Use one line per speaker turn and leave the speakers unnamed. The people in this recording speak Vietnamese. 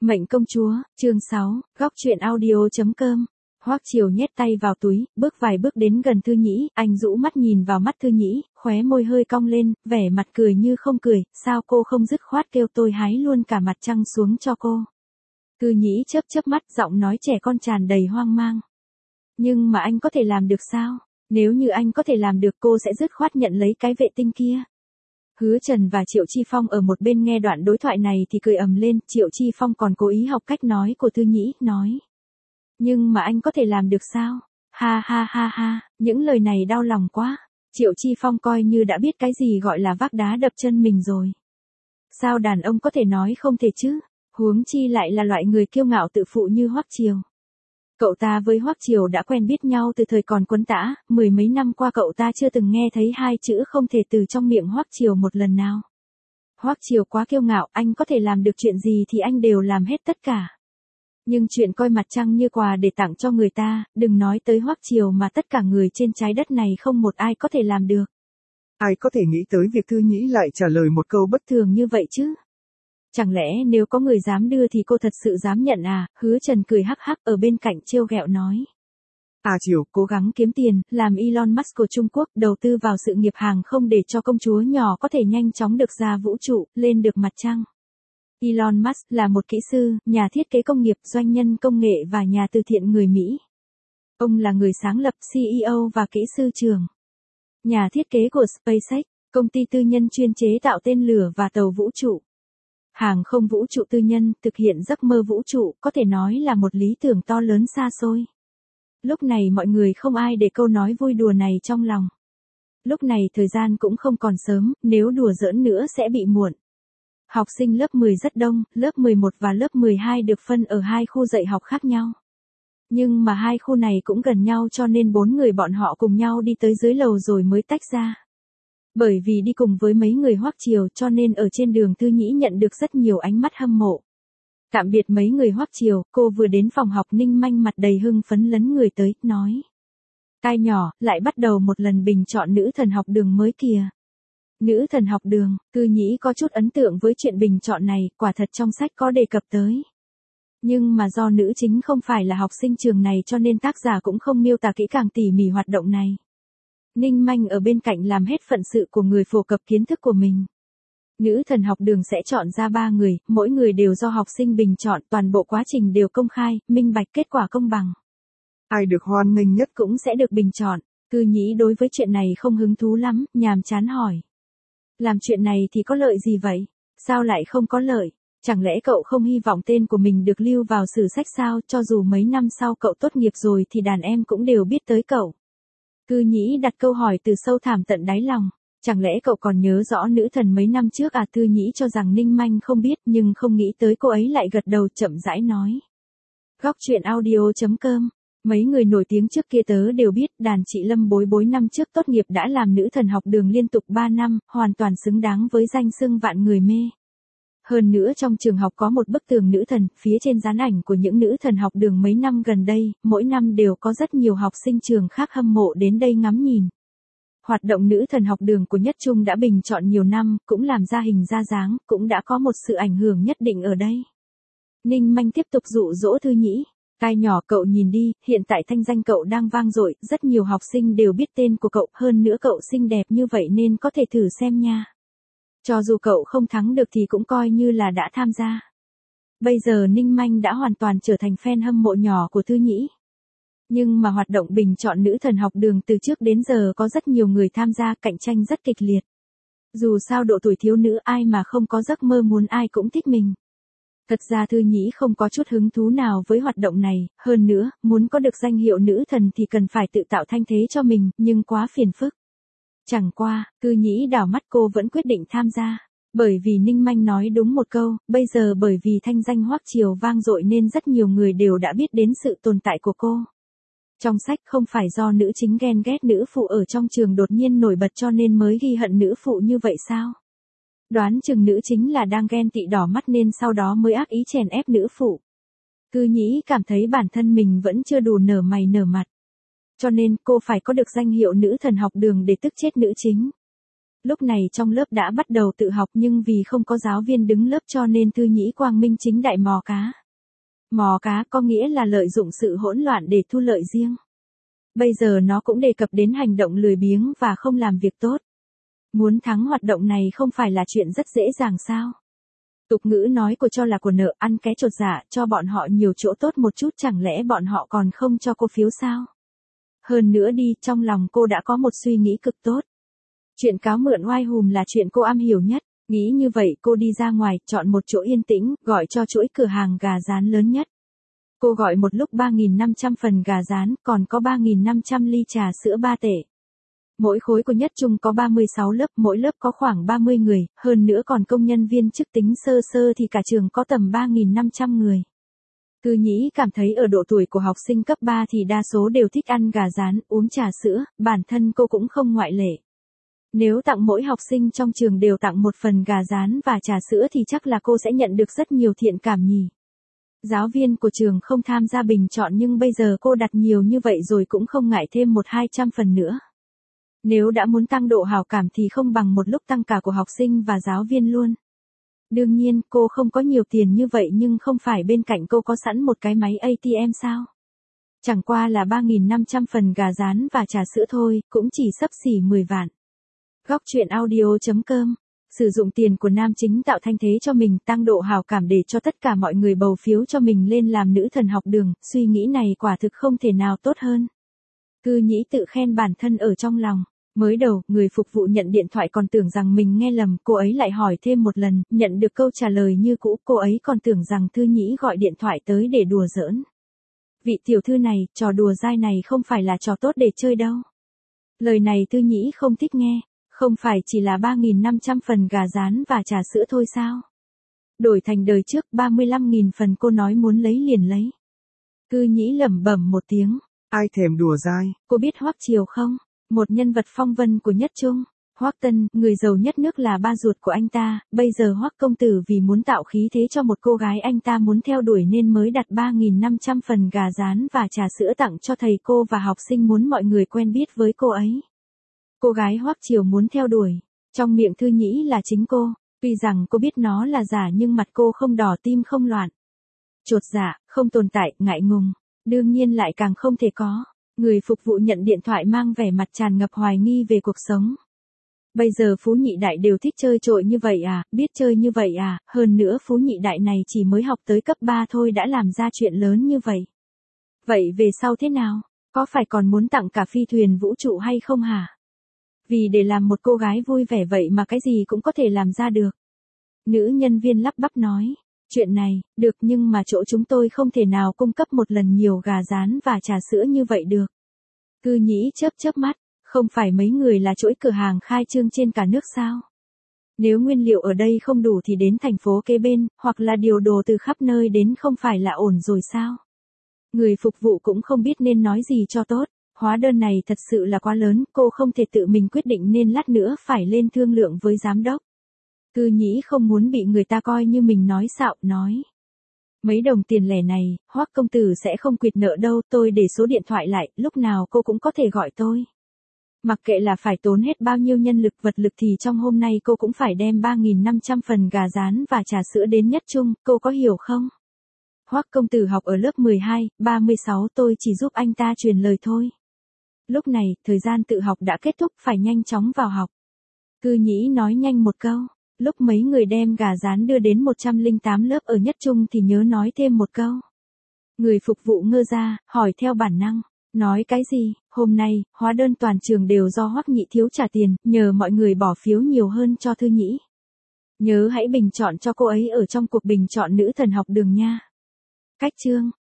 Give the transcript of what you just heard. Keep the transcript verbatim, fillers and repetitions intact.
Mệnh công chúa, chương sáu, góc truyện audio chấm com. Hoắc Triều nhét tay vào túi, bước vài bước đến gần Thư Nhĩ, anh rũ mắt nhìn vào mắt Thư Nhĩ, khóe môi hơi cong lên, vẻ mặt cười như không cười, sao cô không dứt khoát kêu tôi hái luôn cả mặt trăng xuống cho cô. Thư Nhĩ chớp chớp mắt, giọng nói trẻ con tràn đầy hoang mang. Nhưng mà anh có thể làm được sao? Nếu như anh có thể làm được cô sẽ dứt khoát nhận lấy cái vệ tinh kia. Hứa Trần và Triệu Chi Phong ở một bên nghe đoạn đối thoại này thì cười ầm lên, Triệu Chi Phong còn cố ý học cách nói của Thư Nhĩ, nói. Nhưng mà anh có thể làm được sao? Ha ha ha ha, những lời này đau lòng quá. Triệu Chi Phong coi như đã biết cái gì gọi là vác đá đập chân mình rồi. Sao đàn ông có thể nói không thể chứ? Huống chi lại là loại người kiêu ngạo tự phụ như Hoắc Triều. Cậu ta với Hoắc Triều đã quen biết nhau từ thời còn quấn tã, mười mấy năm qua cậu ta chưa từng nghe thấy hai chữ không thể từ trong miệng Hoắc Triều một lần nào. Hoắc Triều quá kiêu ngạo, anh có thể làm được chuyện gì thì anh đều làm hết tất cả. Nhưng chuyện coi mặt trăng như quà để tặng cho người ta, đừng nói tới Hoắc Triều mà tất cả người trên trái đất này không một ai có thể làm được.
Ai có thể nghĩ tới việc Thư Nhĩ lại trả lời một câu bất
thường như vậy chứ? Chẳng lẽ nếu có người dám đưa thì cô thật sự dám nhận à? Hứa Trần cười hắc hắc ở bên cạnh trêu ghẹo nói.
À Triều,
cố gắng kiếm tiền, làm Elon Musk của Trung Quốc, đầu tư vào sự nghiệp hàng không để cho công chúa nhỏ có thể nhanh chóng được ra vũ trụ, lên được mặt trăng. Elon Musk là một kỹ sư, nhà thiết kế công nghiệp, doanh nhân công nghệ và nhà từ thiện người Mỹ. Ông là người sáng lập, xê e ô và kỹ sư trưởng. Nhà thiết kế của SpaceX, công ty tư nhân chuyên chế tạo tên lửa và tàu vũ trụ. Hàng không vũ trụ tư nhân, thực hiện giấc mơ vũ trụ, có thể nói là một lý tưởng to lớn xa xôi. Lúc này mọi người không ai để câu nói vui đùa này trong lòng. Lúc này thời gian cũng không còn sớm, nếu đùa giỡn nữa sẽ bị muộn. Học sinh lớp mười rất đông, lớp mười một và lớp mười hai được phân ở hai khu dạy học khác nhau. Nhưng mà hai khu này cũng gần nhau cho nên bốn người bọn họ cùng nhau đi tới dưới lầu rồi mới tách ra. Bởi vì đi cùng với mấy người Hoắc Triều cho nên ở trên đường Thư Nhĩ nhận được rất nhiều ánh mắt hâm mộ. Tạm biệt mấy người Hoắc Triều, cô vừa đến phòng học Ninh Manh mặt đầy hưng phấn lấn người tới, nói. Cai nhỏ, lại bắt đầu một lần bình chọn nữ thần học đường mới kìa. Nữ thần học đường, Thư Nhĩ có chút ấn tượng với chuyện bình chọn này, quả thật trong sách có đề cập tới. Nhưng mà do nữ chính không phải là học sinh trường này cho nên tác giả cũng không miêu tả kỹ càng tỉ mỉ hoạt động này. Ninh Manh ở bên cạnh làm hết phận sự của người phổ cập kiến thức của mình. Nữ thần học đường sẽ chọn ra ba người, mỗi người đều do học sinh bình chọn, toàn bộ quá trình đều công khai, minh bạch, kết quả công bằng.
Ai được hoan nghênh nhất
cũng sẽ được bình chọn. Thư Nhĩ đối với chuyện này không hứng thú lắm, nhàm chán hỏi. Làm chuyện này thì có lợi gì vậy? Sao lại không có lợi? Chẳng lẽ cậu không hy vọng tên của mình được lưu vào sử sách sao? Cho dù mấy năm sau cậu tốt nghiệp rồi thì đàn em cũng đều biết tới cậu. Thư Nhĩ đặt câu hỏi từ sâu thẳm tận đáy lòng. Chẳng lẽ cậu còn nhớ rõ nữ thần mấy năm trước à? Thư Nhĩ cho rằng Ninh Manh không biết nhưng không nghĩ tới cô ấy lại gật đầu chậm rãi nói. Góc truyện audio chấm com. Mấy người nổi tiếng trước kia tớ đều biết, đàn chị Lâm Bối Bối năm trước tốt nghiệp đã làm nữ thần học đường liên tục ba năm, hoàn toàn xứng đáng với danh xưng vạn người mê. Hơn nữa trong trường học có một bức tường nữ thần, phía trên dán ảnh của những nữ thần học đường mấy năm gần đây, mỗi năm đều có rất nhiều học sinh trường khác hâm mộ đến đây ngắm nhìn. Hoạt động nữ thần học đường của Nhất Trung đã bình chọn nhiều năm, cũng làm ra hình ra dáng, cũng đã có một sự ảnh hưởng nhất định ở đây. Ninh Manh tiếp tục dụ dỗ Thư Nhĩ. Cai nhỏ, cậu nhìn đi, hiện tại thanh danh cậu đang vang dội, rất nhiều học sinh đều biết tên của cậu, hơn nữa cậu xinh đẹp như vậy nên có thể thử xem nha. Cho dù cậu không thắng được thì cũng coi như là đã tham gia. Bây giờ Ninh Manh đã hoàn toàn trở thành fan hâm mộ nhỏ của Thư Nhĩ. Nhưng mà hoạt động bình chọn nữ thần học đường từ trước đến giờ có rất nhiều người tham gia, cạnh tranh rất kịch liệt. Dù sao độ tuổi thiếu nữ ai mà không có giấc mơ muốn ai cũng thích mình. Thật ra Thư Nhĩ không có chút hứng thú nào với hoạt động này, hơn nữa, muốn có được danh hiệu nữ thần thì cần phải tự tạo thanh thế cho mình, nhưng quá phiền phức. Chẳng qua, Thư Nhĩ đảo mắt cô vẫn quyết định tham gia. Bởi vì Ninh Manh nói đúng một câu, bây giờ bởi vì thanh danh Hoắc Triều vang dội nên rất nhiều người đều đã biết đến sự tồn tại của cô. Trong sách không phải do nữ chính ghen ghét nữ phụ ở trong trường đột nhiên nổi bật cho nên mới ghi hận nữ phụ như vậy sao? Đoán chừng nữ chính là đang ghen tị đỏ mắt nên sau đó mới ác ý chèn ép nữ phụ. Thư Nhĩ cảm thấy bản thân mình vẫn chưa đủ nở mày nở mặt. Cho nên cô phải có được danh hiệu nữ thần học đường để tức chết nữ chính. Lúc này trong lớp đã bắt đầu tự học nhưng vì không có giáo viên đứng lớp cho nên Thư Nhĩ quang minh chính đại mò cá. Mò cá có nghĩa là lợi dụng sự hỗn loạn để thu lợi riêng. Bây giờ nó cũng đề cập đến hành động lười biếng và không làm việc tốt. Muốn thắng hoạt động này không phải là chuyện rất dễ dàng sao? Tục ngữ nói của cho là của nợ, ăn cái chột dạ, cho bọn họ nhiều chỗ tốt một chút, chẳng lẽ bọn họ còn không cho cô phiếu sao? Hơn nữa đi, trong lòng cô đã có một suy nghĩ cực tốt. Chuyện cáo mượn oai hùm là chuyện cô am hiểu nhất. Nghĩ như vậy cô đi ra ngoài, chọn một chỗ yên tĩnh, gọi cho chuỗi cửa hàng gà rán lớn nhất. Cô gọi một lúc ba nghìn năm trăm phần gà rán, còn có ba nghìn năm trăm ly trà sữa ba tể. Mỗi khối của Nhất Trung có ba mươi sáu lớp, mỗi lớp có khoảng ba mươi người, hơn nữa còn công nhân viên chức tính sơ sơ thì cả trường có tầm ba nghìn năm trăm người. Thư Nhĩ cảm thấy ở độ tuổi của học sinh cấp ba thì đa số đều thích ăn gà rán, uống trà sữa, bản thân cô cũng không ngoại lệ. Nếu tặng mỗi học sinh trong trường đều tặng một phần gà rán và trà sữa thì chắc là cô sẽ nhận được rất nhiều thiện cảm nhỉ. Giáo viên của trường không tham gia bình chọn nhưng bây giờ cô đặt nhiều như vậy rồi cũng không ngại thêm một hai trăm phần nữa. Nếu đã muốn tăng độ hào cảm thì không bằng một lúc tăng cả của học sinh và giáo viên luôn. Đương nhiên cô không có nhiều tiền như vậy nhưng không phải bên cạnh cô có sẵn một cái máy a tê em sao? Chẳng qua là ba nghìn năm trăm phần gà rán và trà sữa thôi, cũng chỉ xấp xỉ mười vạn. Góc truyện audio chấm com. Sử dụng tiền của nam chính tạo thanh thế cho mình, tăng độ hào cảm để cho tất cả mọi người bầu phiếu cho mình lên làm nữ thần học đường, suy nghĩ này quả thực không thể nào tốt hơn. Thư Nhĩ tự khen bản thân ở trong lòng. Mới đầu, người phục vụ nhận điện thoại còn tưởng rằng mình nghe lầm, cô ấy lại hỏi thêm một lần, nhận được câu trả lời như cũ, cô ấy còn tưởng rằng Thư Nhĩ gọi điện thoại tới để đùa giỡn. Vị tiểu thư này, trò đùa dai này không phải là trò tốt để chơi đâu. Lời này Thư Nhĩ không thích nghe. Không phải chỉ là ba nghìn năm trăm phần gà rán và trà sữa thôi sao? Đổi thành đời trước ba mươi lăm nghìn phần cô nói muốn lấy liền lấy. Thư Nhĩ lẩm bẩm một tiếng.
Ai thèm đùa dai?
Cô biết Hoắc Triều không? Một nhân vật phong vân của Nhất Trung. Hoắc Tân, người giàu nhất nước là ba ruột của anh ta, bây giờ Hoắc công tử vì muốn tạo khí thế cho một cô gái anh ta muốn theo đuổi nên mới đặt ba nghìn năm trăm phần gà rán và trà sữa tặng cho thầy cô và học sinh muốn mọi người quen biết với cô ấy. Cô gái Hoắc Triều muốn theo đuổi, trong miệng Thư Nhĩ là chính cô, tuy rằng cô biết nó là giả nhưng mặt cô không đỏ tim không loạn. Chột dạ, không tồn tại, ngại ngùng, đương nhiên lại càng không thể có. Người phục vụ nhận điện thoại mang vẻ mặt tràn ngập hoài nghi về cuộc sống. Bây giờ Phú Nhị Đại đều thích chơi trội như vậy à, biết chơi như vậy à, hơn nữa Phú Nhị Đại này chỉ mới học tới cấp ba thôi đã làm ra chuyện lớn như vậy. Vậy về sau thế nào, có phải còn muốn tặng cả phi thuyền vũ trụ hay không hả? Vì để làm một cô gái vui vẻ vậy mà cái gì cũng có thể làm ra được. Nữ nhân viên lắp bắp nói, chuyện này, được nhưng mà chỗ chúng tôi không thể nào cung cấp một lần nhiều gà rán và trà sữa như vậy được. Thư Nhĩ chớp chớp mắt, không phải mấy người là chuỗi cửa hàng khai trương trên cả nước sao? Nếu nguyên liệu ở đây không đủ thì đến thành phố kế bên, hoặc là điều đồ từ khắp nơi đến không phải là ổn rồi sao? Người phục vụ cũng không biết nên nói gì cho tốt. Hóa đơn này thật sự là quá lớn, cô không thể tự mình quyết định nên lát nữa phải lên thương lượng với giám đốc. Thư Nhĩ không muốn bị người ta coi như mình nói xạo, nói. Mấy đồng tiền lẻ này, Hoắc công tử sẽ không quỵt nợ đâu, tôi để số điện thoại lại, lúc nào cô cũng có thể gọi tôi. Mặc kệ là phải tốn hết bao nhiêu nhân lực vật lực thì trong hôm nay cô cũng phải đem ba nghìn năm trăm phần gà rán và trà sữa đến Nhất Trung, cô có hiểu không? Hoắc công tử học ở lớp mười hai, ba mươi sáu tôi chỉ giúp anh ta truyền lời thôi. Lúc này, thời gian tự học đã kết thúc phải nhanh chóng vào học. Thư Nhĩ nói nhanh một câu, lúc mấy người đem gà rán đưa đến một trăm lẻ tám lớp ở Nhất Trung thì nhớ nói thêm một câu. Người phục vụ ngơ ra, hỏi theo bản năng, nói cái gì, hôm nay, hóa đơn toàn trường đều do Hoắc Nhị thiếu trả tiền, nhờ mọi người bỏ phiếu nhiều hơn cho Thư Nhĩ. Nhớ hãy bình chọn cho cô ấy ở trong cuộc bình chọn nữ thần học đường nha. Cách chương